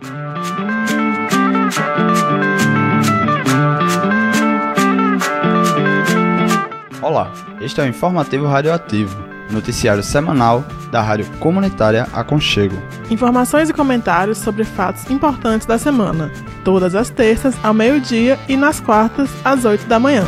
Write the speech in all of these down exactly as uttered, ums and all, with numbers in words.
Olá, este é o Informativo Radioativo, noticiário semanal da Rádio Comunitária Aconchego. Informações e comentários sobre fatos importantes da semana, todas as terças ao meio-dia e nas quartas às oito da manhã.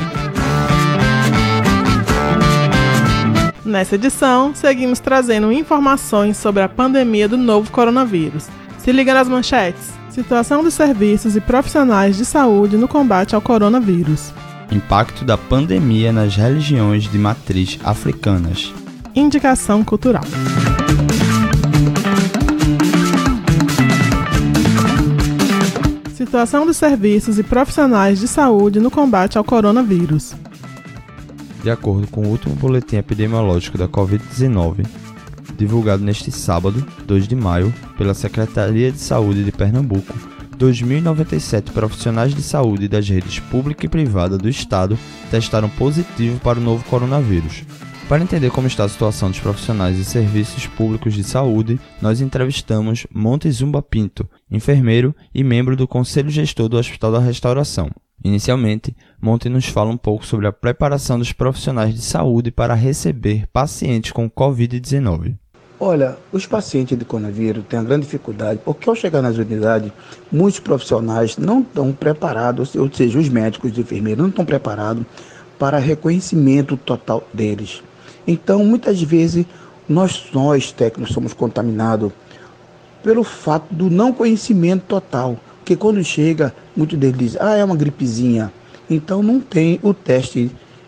Nessa edição, seguimos trazendo informações sobre a pandemia do novo coronavírus. Se liga nas manchetes. Situação dos serviços e profissionais de saúde no combate ao coronavírus. Impacto da pandemia nas religiões de matriz africanas. Indicação cultural. Situação dos serviços e profissionais de saúde no combate ao coronavírus. De acordo com o último boletim epidemiológico da covid dezenove, divulgado neste sábado, dois de maio, pela Secretaria de Saúde de Pernambuco, dois mil e noventa e sete profissionais de saúde das redes pública e privada do Estado testaram positivo para o novo coronavírus. Para entender como está a situação dos profissionais de serviços públicos de saúde, nós entrevistamos Montezuma Pinto, enfermeiro e membro do Conselho Gestor do Hospital da Restauração. Inicialmente, Monte nos fala um pouco sobre a preparação dos profissionais de saúde para receber pacientes com covid dezenove. Olha, os pacientes de coronavírus têm uma grande dificuldade, porque ao chegar nas unidades, muitos profissionais não estão preparados, ou seja, os médicos e enfermeiros não estão preparados para reconhecimento total deles. Então, muitas vezes, nós, nós técnicos somos contaminados pelo fato do não conhecimento total. Porque quando chega, muitos deles dizem, ah, é uma gripezinha. Então não tem o teste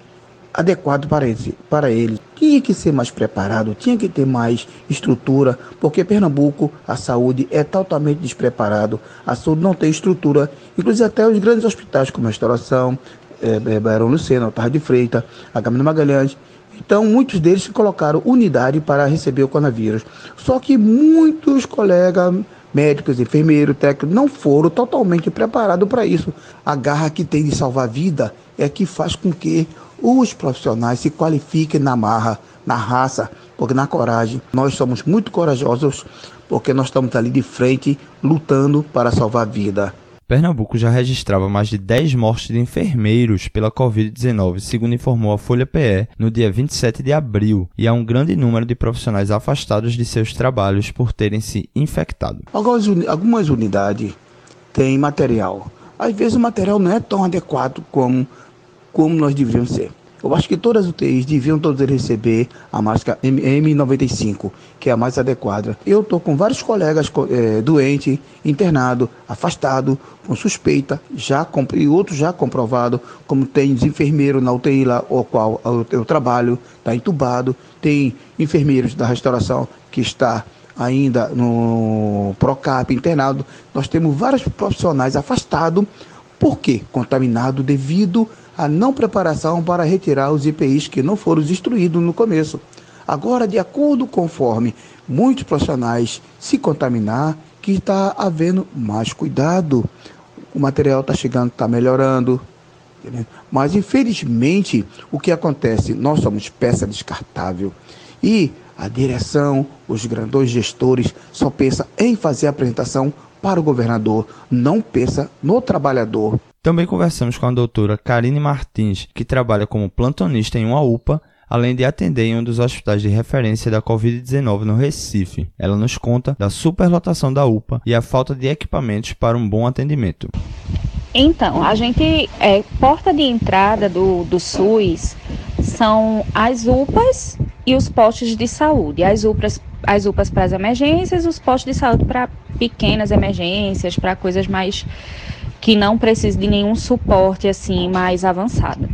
adequado para eles, para eles. Tinha que ser mais preparado, tinha que ter mais estrutura, porque Pernambuco, a saúde é totalmente despreparado. A saúde não tem estrutura, inclusive até os grandes hospitais como a Restauração, é, Barão Lucena, Otávio de Freitas, a Gamina Magalhães. Então, muitos deles colocaram unidade para receber o coronavírus. Só que muitos colegas médicos, enfermeiros, técnicos, não foram totalmente preparados para isso. A garra que tem de salvar a vida é que faz com que os profissionais se qualifiquem na marra, na raça, porque na coragem. Nós somos muito corajosos porque nós estamos ali de frente, lutando para salvar a vida. Pernambuco já registrava mais de dez mortes de enfermeiros pela covid dezenove, segundo informou a Folha P E no dia vinte e sete de abril, e há um grande número de profissionais afastados de seus trabalhos por terem se infectado. Algumas, algumas unidades têm material. Às vezes o material não é tão adequado como, como nós deveríamos ser. Eu acho que todas as U T Is deviam todos receber a máscara M noventa e cinco, que é a mais adequada. Eu estou com vários colegas é, doentes, internados, afastados, com suspeita, já e outros já comprovados, como tem enfermeiro na U T I lá, o qual eu, eu trabalho, está entubado, tem enfermeiros da restauração que está ainda no Procap internado. Nós temos vários profissionais afastados, por quê? Contaminados devido a não preparação para retirar os I P Is que não foram instruídos no começo. Agora, de acordo conforme muitos profissionais se contaminar, que está havendo mais cuidado. O material está chegando, está melhorando. Entendeu? Mas, infelizmente, o que acontece? Nós somos peça descartável. E a direção, os grandes gestores, só pensam em fazer a apresentação para o governador, não pensa no trabalhador. Também conversamos com a doutora Karine Martins, que trabalha como plantonista em uma U P A, além de atender em um dos hospitais de referência da covid dezenove no Recife. Ela nos conta da superlotação da U P A e a falta de equipamentos para um bom atendimento. Então, a gente, é, porta de entrada do, do SUS são as U P As e os postos de saúde. As U P As, as U P As para as emergências, os postos de saúde para pequenas emergências, para coisas mais que não precisam de nenhum suporte assim mais avançado.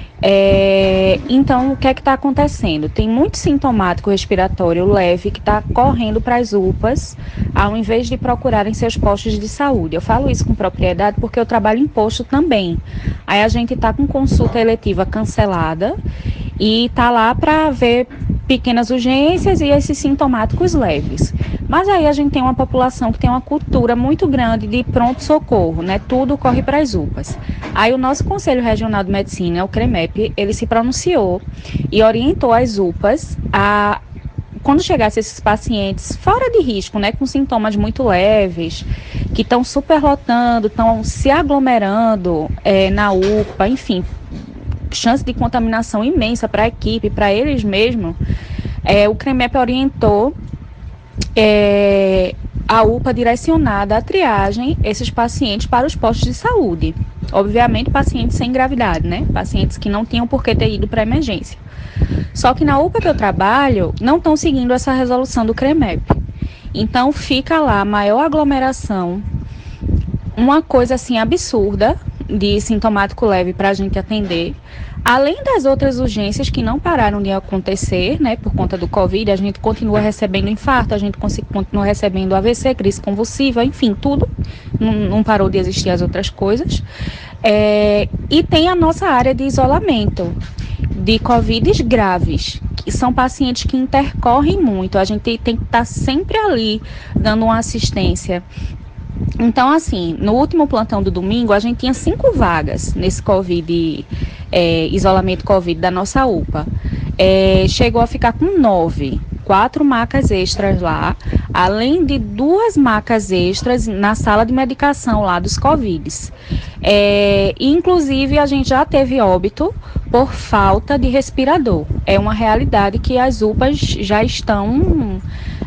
É, então, o que é que está acontecendo? Tem muito sintomático respiratório leve que está correndo para as U P As, ao invés de procurarem seus postos de saúde. Eu falo isso com propriedade porque eu trabalho em posto também. Aí a gente está com consulta eletiva cancelada e está lá para ver pequenas urgências e esses sintomáticos leves. Mas aí a gente tem uma população que tem uma cultura muito grande de pronto-socorro, né? Tudo corre para as U P As. Aí o nosso Conselho Regional de Medicina, o CREMEP, ele se pronunciou e orientou as U P As a quando chegasse esses pacientes fora de risco, né, com sintomas muito leves, que estão superlotando, estão se aglomerando é, na U P A, enfim, chance de contaminação imensa para a equipe, para eles mesmos, é, o CREMEP orientou é, a U P A direcionada à triagem esses pacientes para os postos de saúde. Obviamente, pacientes sem gravidade, né? Pacientes que não tinham por que ter ido para a emergência. Só que na U P A que eu trabalho, não estão seguindo essa resolução do CREMEP. Então, fica lá a maior aglomeração, uma coisa assim absurda de sintomático leve para a gente atender. Além das outras urgências que não pararam de acontecer, né, por conta do Covid, a gente continua recebendo infarto, a gente continua recebendo A V C, crise convulsiva, enfim, tudo, não, não parou de existir as outras coisas. É, e tem a nossa área de isolamento, de Covid graves, que são pacientes que intercorrem muito, a gente tem que estar sempre ali dando uma assistência. Então, assim, no último plantão do domingo, a gente tinha cinco vagas nesse Covid, é, isolamento Covid da nossa U P A. É, chegou a ficar com nove, quatro macas extras lá, além de duas macas extras na sala de medicação lá dos Covids. É, inclusive, a gente já teve óbito por falta de respirador. É uma realidade que as U P As já estão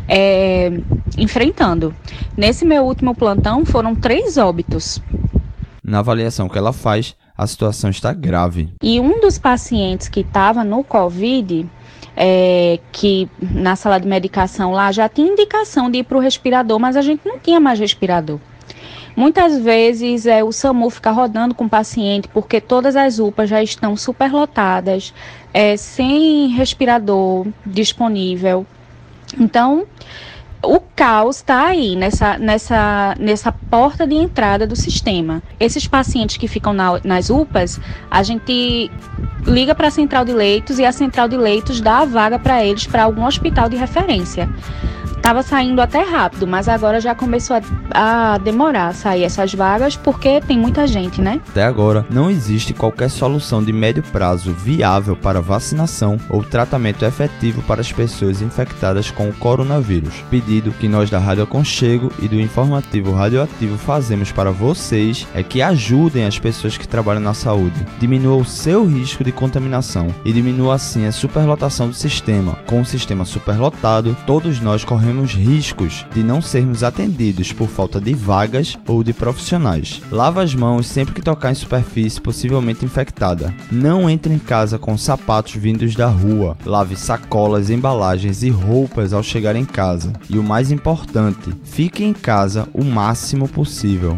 é, enfrentando. Nesse meu último plantão, foram três óbitos. Na avaliação que ela faz, a situação está grave. E um dos pacientes que estava no Covid, é, que na sala de medicação lá, já tinha indicação de ir para o respirador, mas a gente não tinha mais respirador. Muitas vezes é, o SAMU fica rodando com o paciente porque todas as U P As já estão superlotadas, é, sem respirador disponível. Então, o caos está aí, nessa, nessa, nessa porta de entrada do sistema. Esses pacientes que ficam na, nas U P As, a gente liga para a central de leitos e a central de leitos dá a vaga para eles para algum hospital de referência. Estava saindo até rápido, mas agora já começou a, a demorar a sair essas vagas porque tem muita gente, né? Até agora, não existe qualquer solução de médio prazo viável para vacinação ou tratamento efetivo para as pessoas infectadas com o coronavírus. Pedido que nós da Rádio Aconchego e do Informativo Radioativo fazemos para vocês é que ajudem as pessoas que trabalham na saúde, diminua o seu risco de contaminação e diminua assim a superlotação do sistema. Com o sistema superlotado, todos nós corremos riscos de não sermos atendidos por falta de vagas ou de profissionais. Lava as mãos sempre que tocar em superfície possivelmente infectada. Não entre em casa com sapatos vindos da rua. Lave sacolas, embalagens e roupas ao chegar em casa. E o mais importante, fique em casa o máximo possível.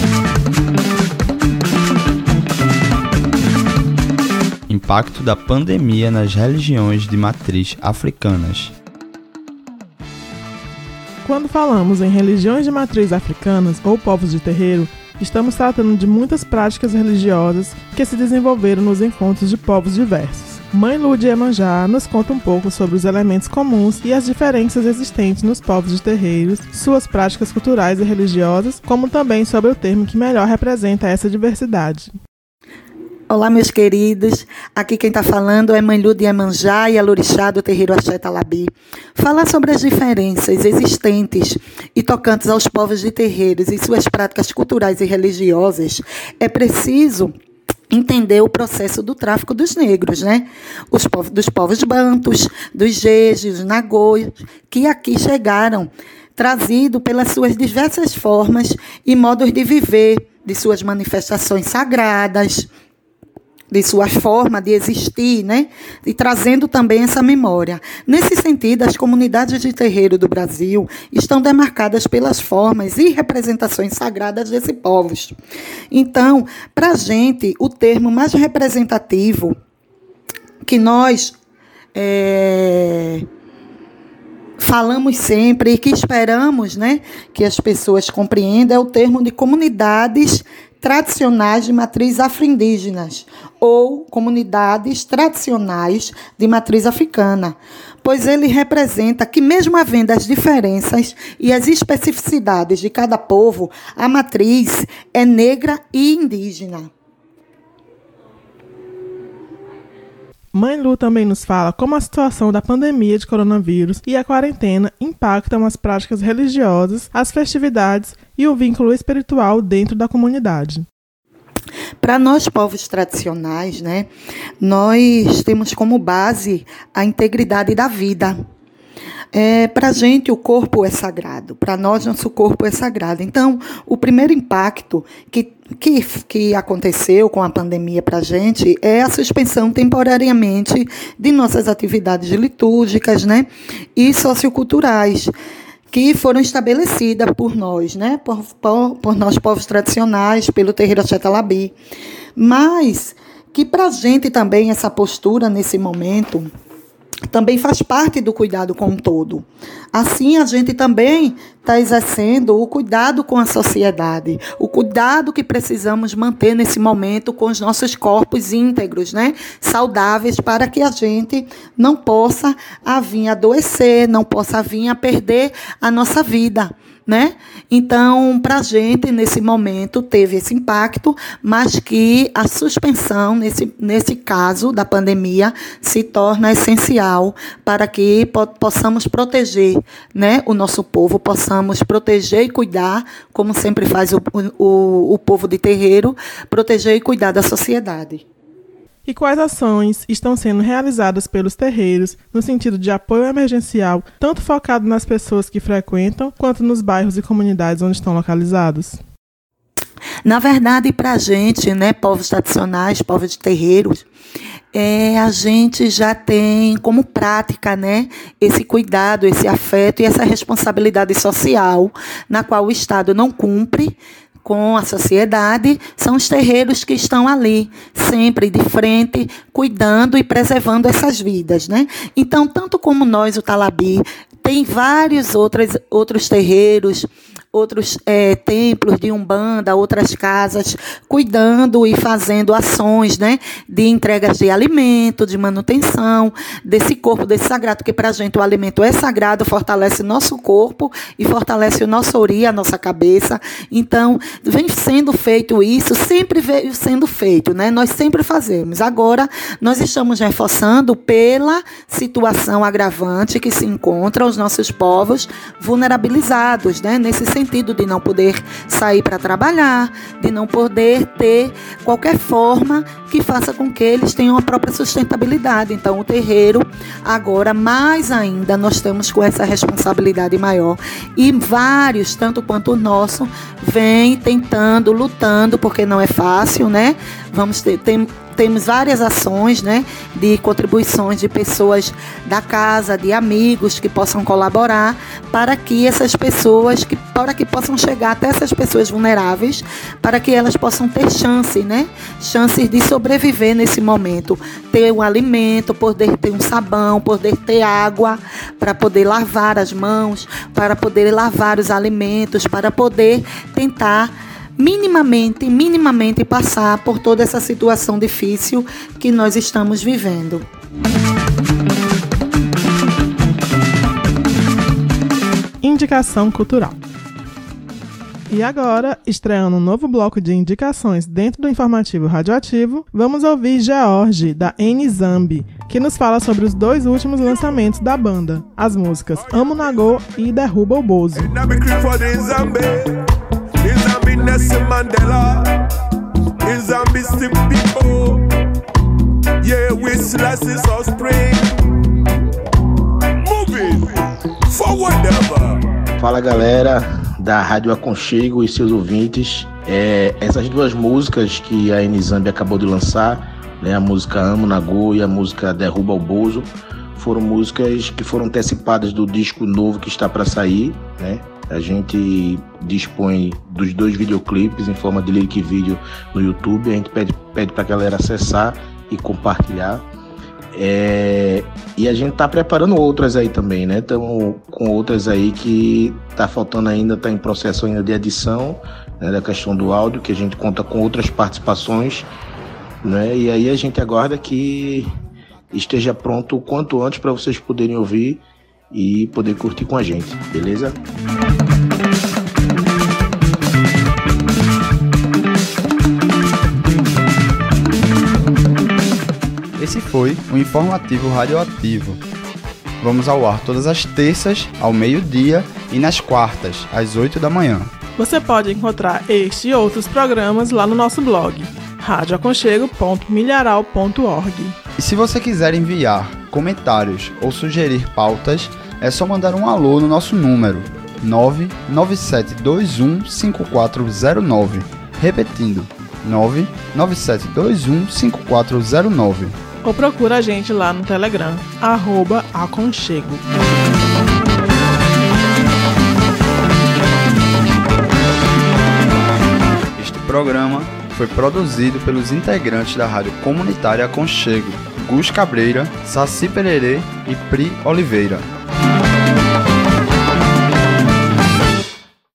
Impacto da pandemia nas religiões de matriz africanas. Quando falamos em religiões de matriz africanas ou povos de terreiro, estamos tratando de muitas práticas religiosas que se desenvolveram nos encontros de povos diversos. Mãe Lu de Iemanjá nos conta um pouco sobre os elementos comuns e as diferenças existentes nos povos de terreiros, suas práticas culturais e religiosas, como também sobre o termo que melhor representa essa diversidade. Olá, meus queridos. Aqui quem está falando é Mãe Lu de Iemanjá e Alorixá do terreiro Axé Talabi. Falar sobre as diferenças existentes e tocantes aos povos de terreiros e suas práticas culturais e religiosas é preciso entender o processo do tráfico dos negros, né? Os povos, dos povos bantus, dos jejos, nagôs, que aqui chegaram, trazido pelas suas diversas formas e modos de viver, de suas manifestações sagradas, de sua forma de existir, né? E trazendo também essa memória. Nesse sentido, as comunidades de terreiro do Brasil estão demarcadas pelas formas e representações sagradas desses povos. Então, para a gente, o termo mais representativo que nós é, falamos sempre e que esperamos, né, que as pessoas compreendam é o termo de comunidades tradicionais de matriz afro-indígenas ou comunidades tradicionais de matriz africana, pois ele representa que, mesmo havendo as diferenças e as especificidades de cada povo, a matriz é negra e indígena. Mãe Lu também nos fala como a situação da pandemia de coronavírus e a quarentena impactam as práticas religiosas, as festividades e o vínculo espiritual dentro da comunidade. Para nós, povos tradicionais, né, nós temos como base a integridade da vida. É, para a gente, o corpo é sagrado. Para nós, nosso corpo é sagrado. Então, o primeiro impacto que, que, que aconteceu com a pandemia para a gente é a suspensão temporariamente de nossas atividades litúrgicas, né, e socioculturais, que foram estabelecidas por nós, né, por, por, por nós, povos tradicionais, pelo terreiro Axé Talabi. Mas que para a gente também essa postura, nesse momento, também faz parte do cuidado com o todo. Assim, a gente também está exercendo o cuidado com a sociedade, o cuidado que precisamos manter nesse momento com os nossos corpos íntegros, né? Saudáveis, para que a gente não possa a vir a adoecer, não possa vir a perder a nossa vida, né? Então, para a gente, nesse momento, teve esse impacto, mas que a suspensão, nesse, nesse caso da pandemia, se torna essencial para que po- possamos proteger, né, o nosso povo, possamos proteger e cuidar, como sempre faz o, o, o povo de terreiro, proteger e cuidar da sociedade. E quais ações estão sendo realizadas pelos terreiros no sentido de apoio emergencial, tanto focado nas pessoas que frequentam, quanto nos bairros e comunidades onde estão localizados? Na verdade, para a gente, né, povos tradicionais, povos de terreiros, é, a gente já tem como prática, né, esse cuidado, esse afeto e essa responsabilidade social, na qual o Estado não cumpre com a sociedade. São os terreiros que estão ali, sempre de frente, cuidando e preservando essas vidas, né? Então, tanto como nós, o Talabi, tem vários outros, outros terreiros, outros é, templos de Umbanda, outras casas, cuidando e fazendo ações, né, de entregas de alimento, de manutenção desse corpo, desse sagrado, porque para a gente o alimento é sagrado, fortalece nosso corpo e fortalece o nosso ori, a nossa cabeça. Então, vem sendo feito isso, sempre veio sendo feito, né? Nós sempre fazemos. Agora, nós estamos reforçando pela situação agravante que se encontra os nossos povos vulnerabilizados, né? Nesse sentido de não poder sair para trabalhar, de não poder ter qualquer forma que faça com que eles tenham a própria sustentabilidade. Então, o terreiro, agora, mais ainda, nós estamos com essa responsabilidade maior. E vários, tanto quanto o nosso, vêm tentando, lutando, porque não é fácil, né? Vamos ter... tem, Temos várias ações, né, de contribuições de pessoas da casa, de amigos que possam colaborar para que essas pessoas, que, para que possam chegar até essas pessoas vulneráveis, para que elas possam ter chance, né, chances de sobreviver nesse momento, ter um alimento, poder ter um sabão, poder ter água, para poder lavar as mãos, para poder lavar os alimentos, para poder tentar minimamente, minimamente passar por toda essa situação difícil que nós estamos vivendo. Indicação cultural. E agora, estreando um novo bloco de indicações dentro do informativo radioativo, vamos ouvir George, da N-Zambi, que nos fala sobre os dois últimos lançamentos da banda, as músicas Amo Nagô e Derruba o Bozo. Nelson Mandela is a mystic people. Yeah, we slash is our spring. Moving forward ever. Fala, galera da Rádio Aconchego e seus ouvintes. É, essas duas músicas que a N-Zambi acabou de lançar, né, a música Amo Nagô e a música Derruba o Bozo, foram músicas que foram antecipadas do disco novo que está para sair, né? A gente dispõe dos dois videoclipes em forma de lyric vídeo no YouTube. A gente pede, pede para a galera acessar e compartilhar. É, e a gente tá preparando outras aí também, né? Estamos com outras aí que tá faltando ainda, tá em processo ainda de edição, né, da questão do áudio, que a gente conta com outras participações, né? E aí a gente aguarda que esteja pronto o quanto antes para vocês poderem ouvir e poder curtir com a gente, beleza? Esse foi o Informativo Radioativo. Vamos ao ar todas as terças, ao meio-dia, e nas quartas, às oito da manhã. Você pode encontrar este e outros programas lá no nosso blog, rádio aconchego ponto milharal ponto org. E se você quiser enviar comentários ou sugerir pautas, é só mandar um alô no nosso número nove nove sete dois um cinco quatro zero nove. Repetindo, nove nove sete dois um cinco quatro zero nove. Ou procura a gente lá no Telegram, arroba aconchego. Este programa foi produzido pelos integrantes da Rádio Comunitária Aconchego, Gus Cabreira, Saci Pererê e Pri Oliveira.